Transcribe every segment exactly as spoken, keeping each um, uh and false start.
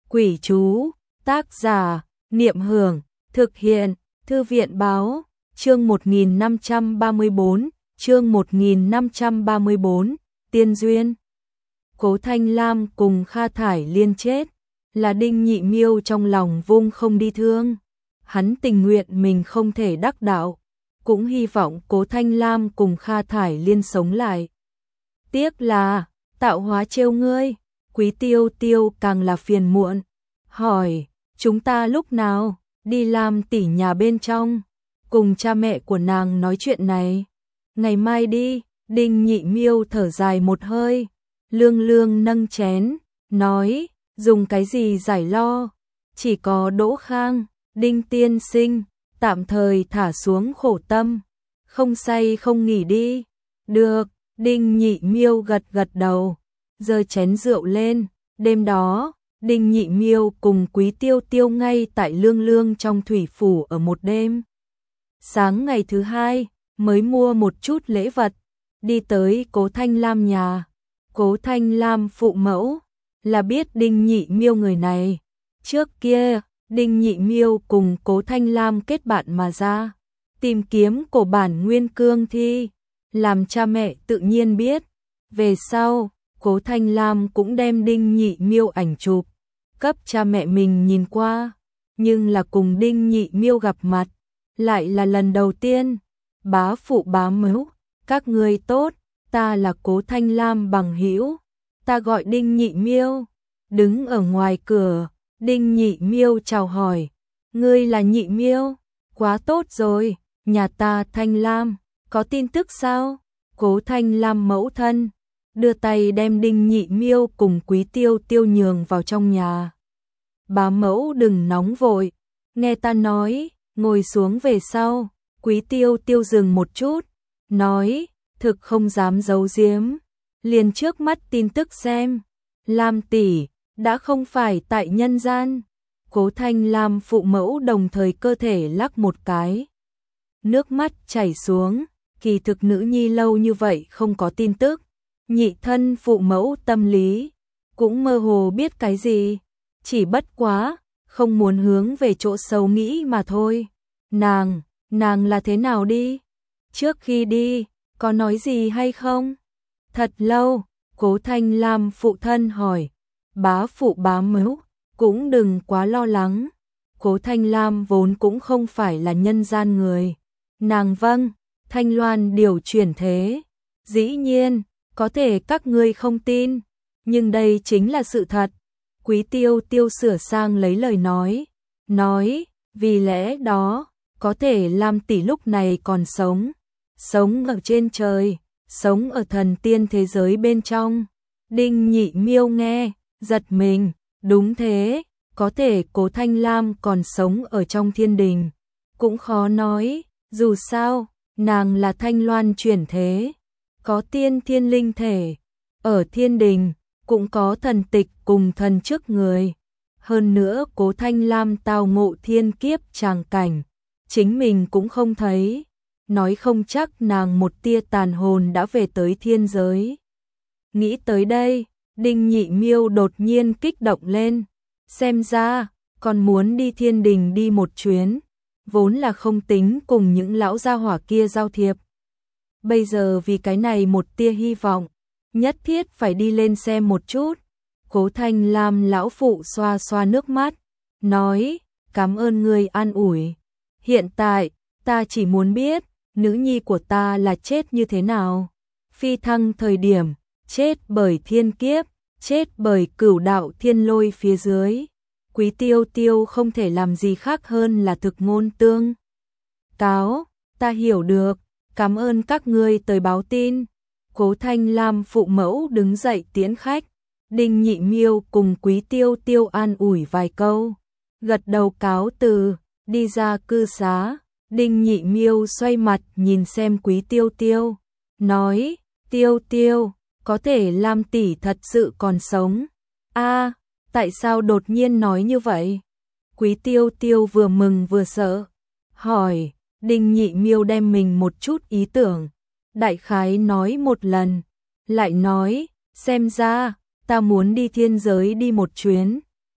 Quỷ chú, tác giả, Niệm Hưởng, thực hiện, Thư viện báo, chương một nghìn năm trăm ba mươi bốn, chương một nghìn năm trăm ba mươi bốn, Tiên Duyên. Cố Thanh Lam cùng Kha Thải Liên chết, là Đinh Nhị Miêu trong lòng vung không đi thương. Hắn tình nguyện mình không thể đắc đạo, cũng hy vọng Cố Thanh Lam cùng Kha Thải Liên sống lại. Tiếc là, tạo hóa trêu ngươi. Quý Tiêu Tiêu càng là phiền muộn, hỏi, chúng ta lúc nào đi làm tỉ nhà bên trong, cùng cha mẹ của nàng nói chuyện này. Ngày mai đi. Đinh Nhị Miêu thở dài một hơi, lương lương nâng chén, nói, dùng cái gì giải lo, chỉ có Đỗ Khang, Đinh tiên sinh, tạm thời thả xuống khổ tâm, không say không nghỉ đi. Được. Đinh Nhị Miêu gật gật đầu, giơ chén rượu lên. Đêm đó, Đinh Nhị Miêu cùng Quý Tiêu Tiêu ngay tại Lương Lương trong thủy phủ ở một đêm. Sáng ngày thứ hai, mới mua một chút lễ vật, đi tới Cố Thanh Lam nhà. Cố Thanh Lam phụ mẫu, là biết Đinh Nhị Miêu người này. Trước kia, Đinh Nhị Miêu cùng Cố Thanh Lam kết bạn mà ra, tìm kiếm cổ bản nguyên cương thi, làm cha mẹ tự nhiên biết. Về sau, Cố Thanh Lam cũng đem Đinh Nhị Miêu ảnh chụp, cấp cha mẹ mình nhìn qua, nhưng là cùng Đinh Nhị Miêu gặp mặt, lại là lần đầu tiên. Bá phụ bá mẫu, các ngươi tốt, ta là Cố Thanh Lam bằng hữu, ta gọi Đinh Nhị Miêu. Đứng ở ngoài cửa, Đinh Nhị Miêu chào hỏi, ngươi là Nhị Miêu, quá tốt rồi, nhà ta Thanh Lam, có tin tức sao? Cố Thanh Lam mẫu thân đưa tay đem Đinh Nhị Miêu cùng Quý Tiêu Tiêu nhường vào trong nhà. Bá mẫu đừng nóng vội, nghe ta nói. Ngồi xuống về sau, Quý Tiêu Tiêu dừng một chút, nói, thực không dám giấu giếm, liền trước mắt tin tức xem, Lam tỷ đã không phải tại nhân gian. Cố Thanh Lam phụ mẫu đồng thời cơ thể lắc một cái, nước mắt chảy xuống. Kỳ thực nữ nhi lâu như vậy không có tin tức, nhị thân phụ mẫu tâm lý cũng mơ hồ biết cái gì, chỉ bất quá không muốn hướng về chỗ sâu nghĩ mà thôi. Nàng, nàng là thế nào đi? Trước khi đi, có nói gì hay không? Thật lâu, Cố Thanh Lam phụ thân hỏi. Bá phụ bá mẫu, cũng đừng quá lo lắng. Cố Thanh Lam vốn cũng không phải là nhân gian người. Nàng vâng, Thanh Loan điều chuyển thế. Dĩ nhiên, có thể các ngươi không tin, nhưng đây chính là sự thật. Quý Tiêu Tiêu sửa sang lấy lời nói, nói, vì lẽ đó, có thể Lam tỷ lúc này còn sống, sống ở trên trời, sống ở thần tiên thế giới bên trong. Đinh Nhị Miêu nghe, giật mình, đúng thế, có thể Cố Thanh Lam còn sống ở trong thiên đình, cũng khó nói, dù sao, nàng là Thanh Loan chuyển thế, có tiên thiên linh thể, ở thiên đình, cũng có thần tịch cùng thần trước người. Hơn nữa Cố Thanh Lam tao ngộ thiên kiếp tràng cảnh, chính mình cũng không thấy, nói không chắc nàng một tia tàn hồn đã về tới thiên giới. Nghĩ tới đây, Đinh Nhị Miêu đột nhiên kích động lên, xem ra, còn muốn đi thiên đình đi một chuyến, vốn là không tính cùng những lão gia hỏa kia giao thiệp. Bây giờ vì cái này một tia hy vọng, nhất thiết phải đi lên xem một chút. Cố Thanh Lam lão phụ xoa xoa nước mắt, nói, cảm ơn ngươi an ủi. Hiện tại, ta chỉ muốn biết, nữ nhi của ta là chết như thế nào. Phi thăng thời điểm, chết bởi thiên kiếp, chết bởi cửu đạo thiên lôi phía dưới. Quý Tiêu Tiêu không thể làm gì khác hơn là thực ngôn tương cáo, ta hiểu được, cảm ơn các ngươi tới báo tin. Cố Thanh Lam phụ mẫu đứng dậy tiễn khách, Đinh Nhị Miêu cùng Quý Tiêu Tiêu an ủi vài câu, gật đầu cáo từ, đi ra cư xá. Đinh Nhị Miêu xoay mặt nhìn xem Quý Tiêu Tiêu, nói, Tiêu Tiêu, có thể Lam tỷ thật sự còn sống. A, tại sao đột nhiên nói như vậy? Quý Tiêu Tiêu vừa mừng vừa sợ, hỏi. Đinh Nhị Miêu đem mình một chút ý tưởng, đại khái nói một lần, lại nói, xem ra, ta muốn đi thiên giới đi một chuyến,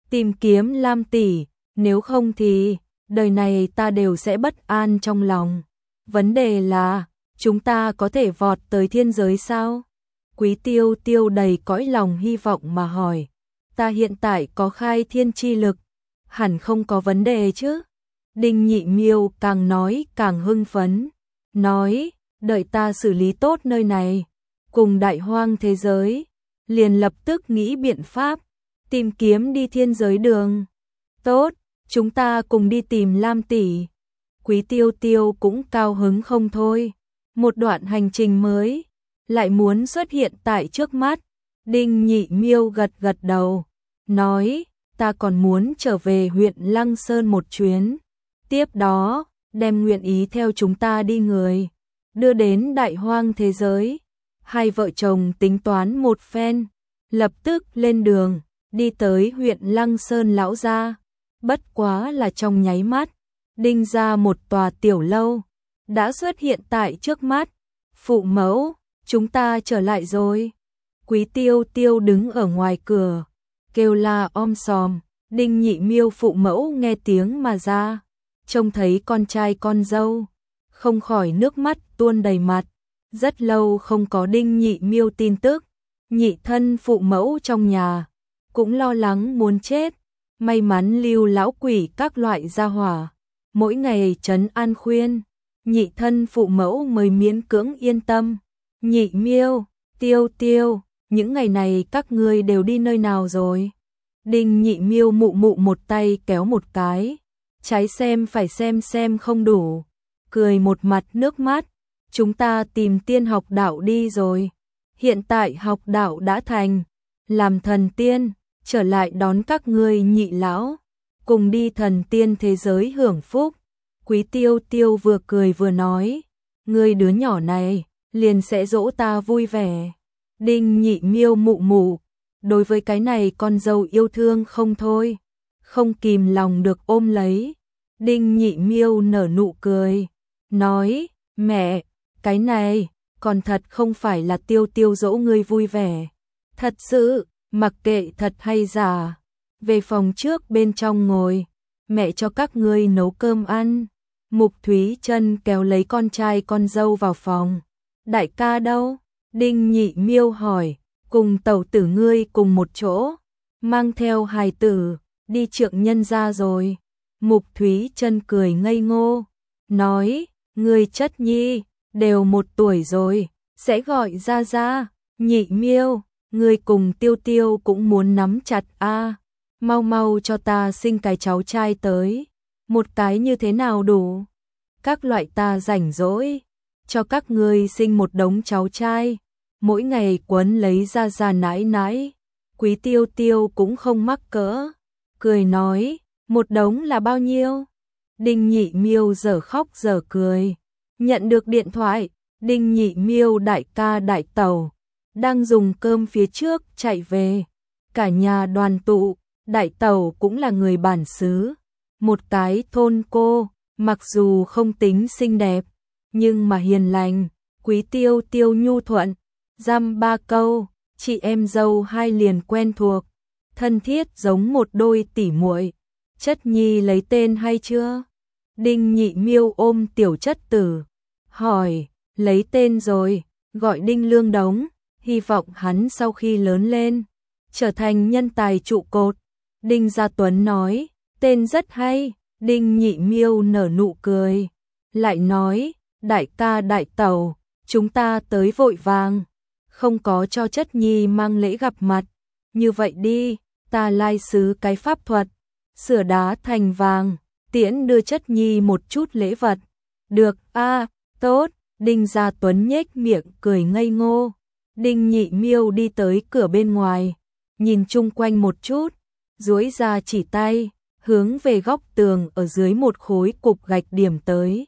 tìm kiếm Lam tỷ, nếu không thì đời này ta đều sẽ bất an trong lòng. Vấn đề là, chúng ta có thể vọt tới thiên giới sao? Quý Tiêu Tiêu đầy cõi lòng hy vọng mà hỏi. Ta hiện tại có khai thiên chi lực, hẳn không có vấn đề chứ? Đinh Nhị Miêu càng nói càng hưng phấn, nói, đợi ta xử lý tốt nơi này, cùng đại hoang thế giới, liền lập tức nghĩ biện pháp, tìm kiếm đi thiên giới đường. Tốt, chúng ta cùng đi tìm Lam tỷ. Quý Tiêu Tiêu cũng cao hứng không thôi, một đoạn hành trình mới, lại muốn xuất hiện tại trước mắt. Đinh Nhị Miêu gật gật đầu, nói, ta còn muốn trở về huyện Lăng Sơn một chuyến, tiếp đó, đem nguyện ý theo chúng ta đi người, đưa đến đại hoang thế giới. Hai vợ chồng tính toán một phen, lập tức lên đường, đi tới huyện Lăng Sơn lão gia. Bất quá là trong nháy mắt, đinh ra một tòa tiểu lâu, đã xuất hiện tại trước mắt. Phụ mẫu, chúng ta trở lại rồi. Quý Tiêu Tiêu đứng ở ngoài cửa, kêu la om sòm. Đinh Nhị Miêu phụ mẫu nghe tiếng mà ra, trông thấy con trai con dâu, không khỏi nước mắt tuôn đầy mặt. Rất lâu không có Đinh Nhị Miêu tin tức, nhị thân phụ mẫu trong nhà cũng lo lắng muốn chết. May mắn Lưu lão quỷ các loại gia hỏa mỗi ngày trấn an khuyên, nhị thân phụ mẫu mới miễn cưỡng yên tâm. Nhị Miêu, Tiêu Tiêu, những ngày này các ngươi đều đi nơi nào rồi? Đinh Nhị Miêu mụ mụ một tay kéo một cái, trái xem phải xem xem không đủ, cười một mặt nước mắt. Chúng ta tìm tiên học đạo đi rồi, hiện tại học đạo đã thành, làm thần tiên, trở lại đón các ngươi nhị lão, cùng đi thần tiên thế giới hưởng phúc. Quý Tiêu Tiêu vừa cười vừa nói, ngươi đứa nhỏ này, liền sẽ dỗ ta vui vẻ. Đinh Nhị Miêu mụ mụ, đối với cái này con dâu yêu thương không thôi, không kìm lòng được ôm lấy. Đinh Nhị Miêu nở nụ cười, nói, mẹ, cái này, còn thật không phải là Tiêu Tiêu dỗ ngươi vui vẻ. Thật sự, mặc kệ thật hay giả, về phòng trước bên trong ngồi, mẹ cho các ngươi nấu cơm ăn. Mục Thúy Trân kéo lấy con trai con dâu vào phòng. Đại ca đâu? Đinh Nhị Miêu hỏi, cùng tẩu tử ngươi cùng một chỗ, mang theo hài tử, đi trượng nhân gia rồi. Mục Thúy Trân cười ngây ngô, nói, ngươi chất nhi, đều một tuổi rồi, sẽ gọi ra ra. Nhị Miêu, ngươi cùng Tiêu Tiêu cũng muốn nắm chặt a, mau mau cho ta sinh cái cháu trai tới, một cái như thế nào đủ? Các loại ta rảnh rỗi, cho các ngươi sinh một đống cháu trai, mỗi ngày quấn lấy ra ra nãi nãi. Quý Tiêu Tiêu cũng không mắc cỡ, cười nói, một đống là bao nhiêu? Đinh Nhị Miêu giờ khóc giờ cười, nhận được điện thoại, Đinh Nhị Miêu đại ca đại tẩu đang dùng cơm phía trước chạy về, cả nhà đoàn tụ. Đại tẩu cũng là người bản xứ, một cái thôn cô, mặc dù không tính xinh đẹp, nhưng mà hiền lành. Quý Tiêu Tiêu nhu thuận, dăm ba câu, chị em dâu hai liền quen thuộc, thân thiết giống một đôi tỉ muội. Chất nhi lấy tên hay chưa? Đinh Nhị Miêu ôm tiểu chất tử, hỏi, lấy tên rồi, gọi Đinh Lương Đống, hy vọng hắn sau khi lớn lên, trở thành nhân tài trụ cột. Đinh Gia Tuấn nói, tên rất hay. Đinh Nhị Miêu nở nụ cười, lại nói, đại ca đại tẩu, chúng ta tới vội vàng, không có cho chất nhi mang lễ gặp mặt. Như vậy đi, ta lai sứ cái pháp thuật, sửa đá thành vàng, tiễn đưa chất nhi một chút lễ vật. Được a, tốt. Đinh Gia Tuấn nhếch miệng cười ngây ngô. Đinh Nhị Miêu đi tới cửa bên ngoài, nhìn chung quanh một chút, duỗi ra chỉ tay, hướng về góc tường ở dưới một khối cục gạch điểm tới.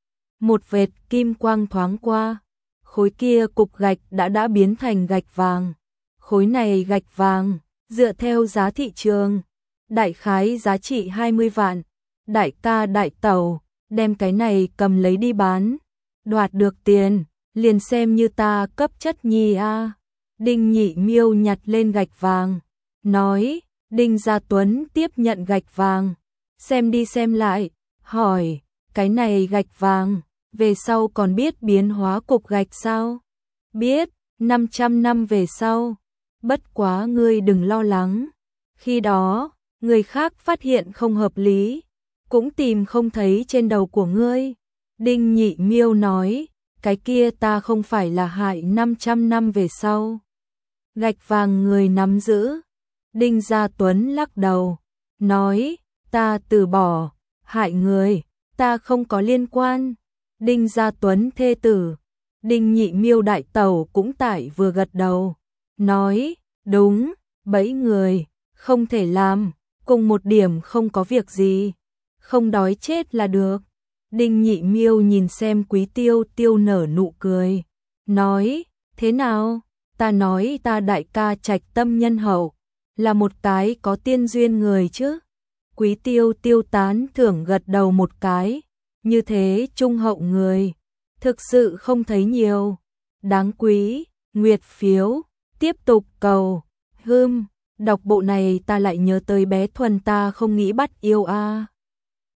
Một vệt kim quang thoáng qua, khối kia cục gạch đã đã biến thành gạch vàng. Khối này gạch vàng, dựa theo giá thị trường, đại khái giá trị hai mươi vạn. Đại ca đại tẩu, đem cái này cầm lấy đi bán, đoạt được tiền, liền xem như ta cấp chất nhi a. Đinh Nhị Miêu nhặt lên gạch vàng, nói, Đinh Gia Tuấn tiếp nhận gạch vàng, xem đi xem lại, hỏi, cái này gạch vàng, về sau còn biết biến hóa cục gạch sao? Biết, năm trăm năm về sau. Bất quá ngươi đừng lo lắng. Khi đó, người khác phát hiện không hợp lý, cũng tìm không thấy trên đầu của ngươi. Đinh Nhị Miêu nói, cái kia ta không phải là hại năm trăm năm về sau. Gạch vàng người nắm giữ. Đinh Gia Tuấn lắc đầu, nói, ta từ bỏ, hại người, ta không có liên quan. Đinh Gia Tuấn thê tử, Đinh Nhị Miêu đại tẩu cũng tại vừa gật đầu, nói, đúng, bẫy người, không thể làm, cùng một điểm không có việc gì, không đói chết là được. Đinh Nhị Miêu nhìn xem Quý Tiêu Tiêu nở nụ cười, nói, thế nào, ta nói ta đại ca trạch tâm nhân hậu, là một cái có tiên duyên người chứ. Quý Tiêu Tiêu tán thưởng gật đầu một cái, như thế trung hậu người, thực sự không thấy nhiều. Đáng quý, nguyệt phiếu, tiếp tục cầu, hưm, đọc bộ này ta lại nhớ tới bé Thuần ta không nghĩ bắt yêu a.